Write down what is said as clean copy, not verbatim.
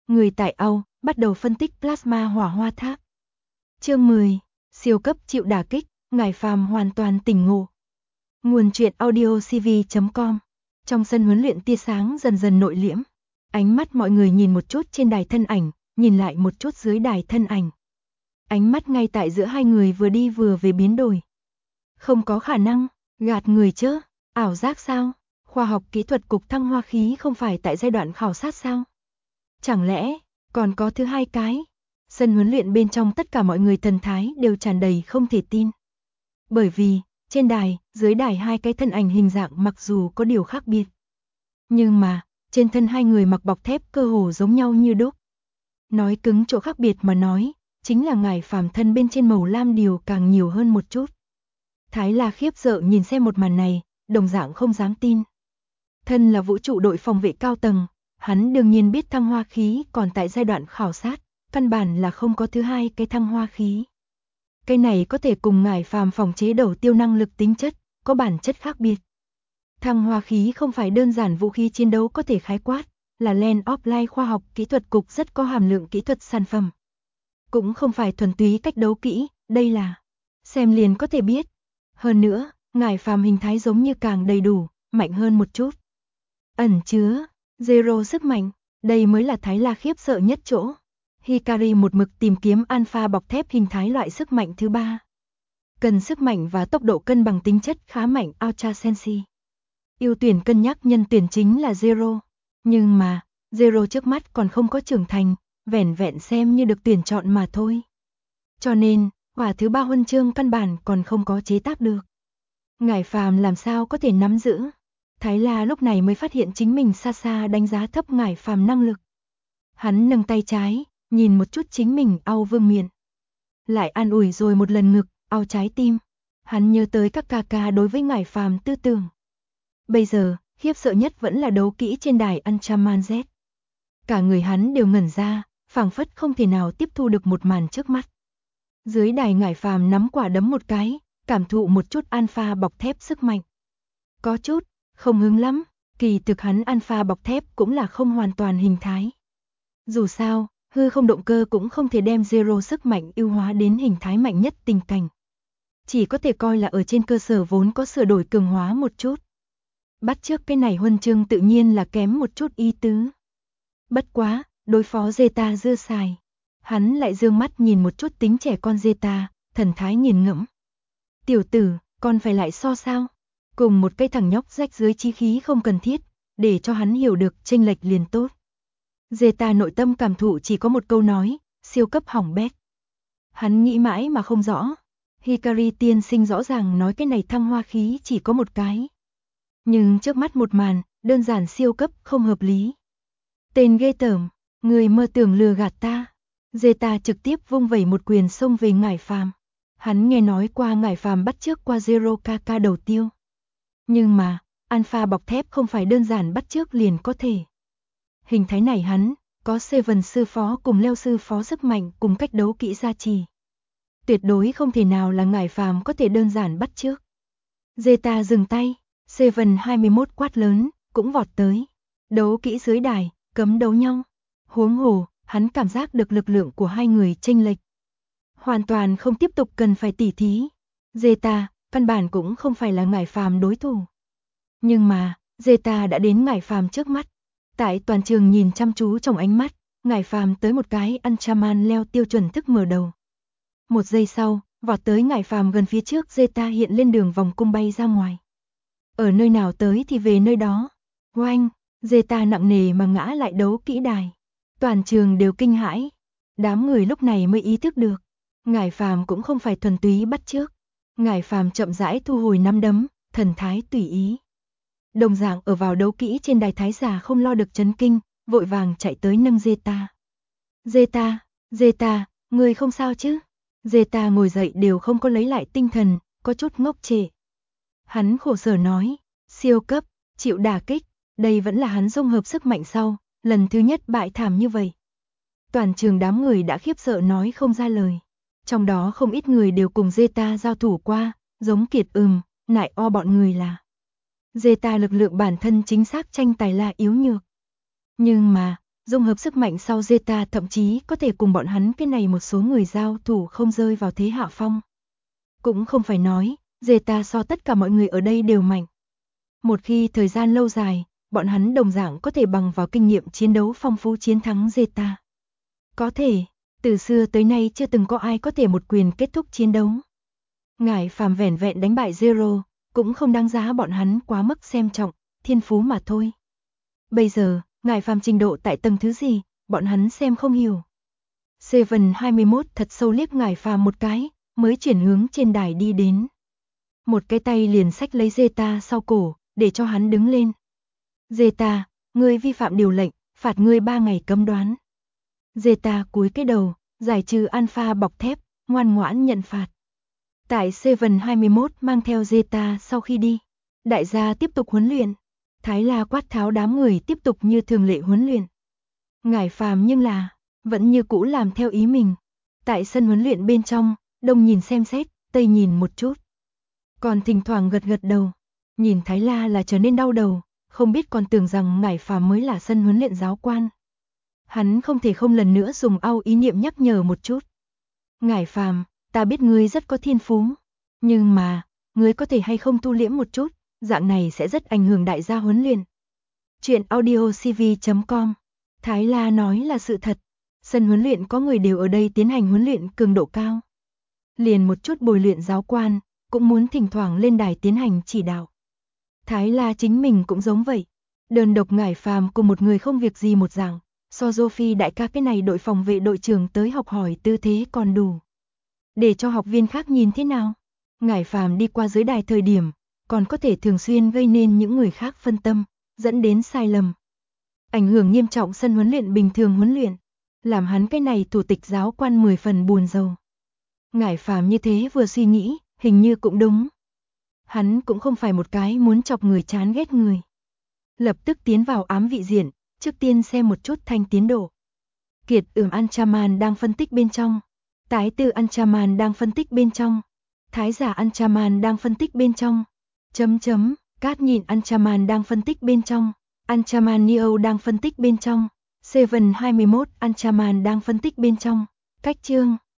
Người tại Âu bắt đầu phân tích plasma hỏa hoa tháp. Chương 10. Siêu cấp chịu đả kích, ngải phàm hoàn toàn tỉnh ngộ. Nguồn truyện audio cv.com. Trong sân huấn luyện tia sáng dần dần nội liễm. Ánh mắt mọi người nhìn một chút trên đài thân ảnh, nhìn lại một chút dưới đài thân ảnh. Ánh mắt ngay tại giữa hai người vừa đi vừa về biến đổi. Không có khả năng, gạt người chứ, ảo giác sao? Khoa học kỹ thuật cục thăng hoa khí không phải tại giai đoạn khảo sát sao? Chẳng lẽ còn có thứ hai cái? Sân huấn luyện bên trong tất cả mọi người thần thái đều tràn đầy không thể tin. Bởi vì, trên đài, dưới đài hai cái thân ảnh hình dạng mặc dù có điều khác biệt. Nhưng mà, trên thân hai người mặc bọc thép cơ hồ giống nhau như đúc. Nói cứng chỗ khác biệt mà nói, chính là ngải phàm thân bên trên màu lam điều càng nhiều hơn một chút. Thái La khiếp sợ nhìn xem một màn này, đồng dạng không dám tin. Thân là vũ trụ đội phòng vệ cao tầng, hắn đương nhiên biết thăng hoa khí còn tại giai đoạn khảo sát, căn bản là không có thứ hai cái thăng hoa khí. Cái này có thể cùng ngải phàm phòng chế đầu tiêu năng lực tính chất, có bản chất khác biệt. Thăng hoa khí không phải đơn giản vũ khí chiến đấu có thể khái quát, là Land of Life khoa học kỹ thuật cục rất có hàm lượng kỹ thuật sản phẩm. Cũng không phải thuần túy cách đấu kỹ, đây là xem liền có thể biết. Hơn nữa, ngải phàm hình thái giống như càng đầy đủ, mạnh hơn một chút. Ẩn chứa zero sức mạnh, đây mới là Thái La khiếp sợ nhất chỗ. Hikari một mực tìm kiếm alpha bọc thép hình thái loại sức mạnh thứ ba. Cần sức mạnh và tốc độ cân bằng tính chất khá mạnh Ultra Sensi. Ưu tuyển cân nhắc nhân tuyển chính là Zero. Nhưng mà, Zero trước mắt còn không có trưởng thành, vẻn vẹn xem như được tuyển chọn mà thôi. Cho nên, quả thứ ba huân chương căn bản còn không có chế tác được. Ngải phàm làm sao có thể nắm giữ? Thái La lúc này mới phát hiện chính mình xa xa đánh giá thấp ngải phàm năng lực. Hắn nâng tay trái, nhìn một chút chính mình au vương miện. Lại an ủi rồi một lần ngực, au trái tim. Hắn nhớ tới các ca ca đối với ngải phàm tư tưởng. Bây giờ, khiếp sợ nhất vẫn là đấu kỹ trên đài Ultraman Z. Cả người hắn đều ngẩn ra, phảng phất không thể nào tiếp thu được một màn trước mắt. Dưới đài ngải phàm nắm quả đấm một cái, cảm thụ một chút alpha bọc thép sức mạnh. Có chút, không hứng lắm, kỳ thực hắn alpha bọc thép cũng là không hoàn toàn hình thái. Dù sao, hư không động cơ cũng không thể đem zero sức mạnh ưu hóa đến hình thái mạnh nhất tình cảnh. Chỉ có thể coi là ở trên cơ sở vốn có sửa đổi cường hóa một chút. Bắt trước cái này huân chương tự nhiên là kém một chút ý tứ. Bất quá, đối phó Zeta dư xài. Hắn lại dương mắt nhìn một chút tính trẻ con Zeta, thần thái nghiền ngẫm. Tiểu tử, con phải lại so sao? Cùng một cây thằng nhóc rách dưới chí khí không cần thiết, để cho hắn hiểu được chênh lệch liền tốt. Zeta nội tâm cảm thụ chỉ có một câu nói, siêu cấp hỏng bét. Hắn nghĩ mãi mà không rõ. Hikari tiên sinh rõ ràng nói cái này thăng hoa khí chỉ có một cái. Nhưng trước mắt một màn, đơn giản siêu cấp không hợp lý. Tên ghê tởm, người mơ tưởng lừa gạt ta. Zeta trực tiếp vung vẩy một quyền xông về ngải phàm. Hắn nghe nói qua ngải phàm bắt chước qua Zero KK đầu tiêu. Nhưng mà, alpha bọc thép không phải đơn giản bắt chước liền có thể. Hình thái này hắn, có Seven sư phó cùng Leo sư phó sức mạnh cùng cách đấu kỹ gia trì. Tuyệt đối không thể nào là ngải phàm có thể đơn giản bắt chước. Zeta dừng tay, Seven 21 quát lớn, cũng vọt tới. Đấu kỹ dưới đài, cấm đấu nhau. Huống hồ, hắn cảm giác được lực lượng của hai người chênh lệch. Hoàn toàn không tiếp tục cần phải tỉ thí. Zeta, căn bản cũng không phải là ngải phàm đối thủ. Nhưng mà, Zeta đã đến ngải phàm trước mắt. Tại toàn trường nhìn chăm chú trong ánh mắt, ngải phàm tới một cái Ultraman leo tiêu chuẩn thức mở đầu. Một giây sau, vọt tới ngải phàm gần phía trước Zeta hiện lên đường vòng cung bay ra ngoài. Ở nơi nào tới thì về nơi đó. Oanh, Zeta nặng nề mà ngã lại đấu kỹ đài. Toàn trường đều kinh hãi. Đám người lúc này mới ý thức được. Ngải phàm cũng không phải thuần túy bắt chước. Ngải phàm chậm rãi thu hồi nắm đấm, thần thái tùy ý. Đồng dạng ở vào đấu kỹ trên đài thái giả không lo được chấn kinh, vội vàng chạy tới nâng Zeta. Zeta, người không sao chứ? Zeta ngồi dậy đều không có lấy lại tinh thần, có chút ngốc trệ. Hắn khổ sở nói, siêu cấp, chịu đả kích, đây vẫn là hắn dung hợp sức mạnh sau, lần thứ nhất bại thảm như vậy. Toàn trường đám người đã khiếp sợ nói không ra lời. Trong đó không ít người đều cùng Zeta giao thủ qua, giống Kiệt nại o bọn người là. Zeta lực lượng bản thân chính xác tranh tài là yếu nhược. Nhưng mà, Dung hợp sức mạnh sau Zeta thậm chí có thể cùng bọn hắn cái này một số người giao thủ không rơi vào thế hạ phong. Cũng không phải nói, Zeta so tất cả mọi người ở đây đều mạnh. Một khi thời gian lâu dài, bọn hắn đồng dạng có thể bằng vào kinh nghiệm chiến đấu phong phú chiến thắng Zeta. Có thể, từ xưa tới nay chưa từng có ai có thể một quyền kết thúc chiến đấu. Ngải Phàm vẻn vẹn đánh bại Zero, cũng không đáng giá bọn hắn quá mức xem trọng, thiên phú mà thôi. Bây giờ, Ngải Phàm trình độ tại tầng thứ gì, bọn hắn xem không hiểu. Seven 21 thật sâu liếc Ngải Phàm một cái, mới chuyển hướng trên đài đi đến. Một cái tay liền xách lấy Zeta sau cổ, để cho hắn đứng lên. Zeta, ngươi vi phạm điều lệnh, phạt ngươi 3 ngày cấm đoán. Zeta cúi cái đầu, giải trừ alpha bọc thép, ngoan ngoãn nhận phạt. Tại Seven 21 mang theo Zeta sau khi đi, đại gia tiếp tục huấn luyện. Thái La quát tháo đám người tiếp tục như thường lệ huấn luyện. Ngải Phàm nhưng là, vẫn như cũ làm theo ý mình. Tại sân huấn luyện bên trong, đông nhìn xem xét, tây nhìn một chút. Còn thỉnh thoảng gật gật đầu, nhìn Thái La là trở nên đau đầu, không biết còn tưởng rằng Ngải Phàm mới là sân huấn luyện giáo quan. Hắn không thể không lần nữa dùng ý niệm nhắc nhở một chút. Ngải Phàm, ta biết ngươi rất có thiên phú, nhưng mà, ngươi có thể hay không thu liễm một chút, dạng này sẽ rất ảnh hưởng đại gia huấn luyện. Chuyện audiocv.com. Thái La nói là sự thật, sân huấn luyện có người đều ở đây tiến hành huấn luyện cường độ cao. Liền một chút bồi luyện giáo quan, cũng muốn thỉnh thoảng lên đài tiến hành chỉ đạo. Thái La chính mình cũng giống vậy, đơn độc Ngải Phàm cùng một người không việc gì một dạng, so Sophie đại ca cái này đội phòng vệ đội trưởng tới học hỏi tư thế còn đủ. Để cho học viên khác nhìn thế nào, Ngải Phàm đi qua dưới đài thời điểm, còn có thể thường xuyên gây nên những người khác phân tâm, dẫn đến sai lầm. Ảnh hưởng nghiêm trọng sân huấn luyện bình thường huấn luyện, làm hắn cái này thủ tịch giáo quan 10 phần buồn rầu. Ngải Phàm như thế vừa suy nghĩ, hình như cũng đúng. Hắn cũng không phải một cái muốn chọc người chán ghét người. Lập tức tiến vào ám vị diện, trước tiên xem một chút thanh tiến độ. Kiệt Anchaman đang phân tích bên trong. Tái tư Anchaman đang phân tích bên trong. Thái giả Anchaman đang phân tích bên trong. Cát nhìn Anchaman đang phân tích bên trong. Anchaman Neo đang phân tích bên trong. Seven 21 Anchaman đang phân tích bên trong. Cách chương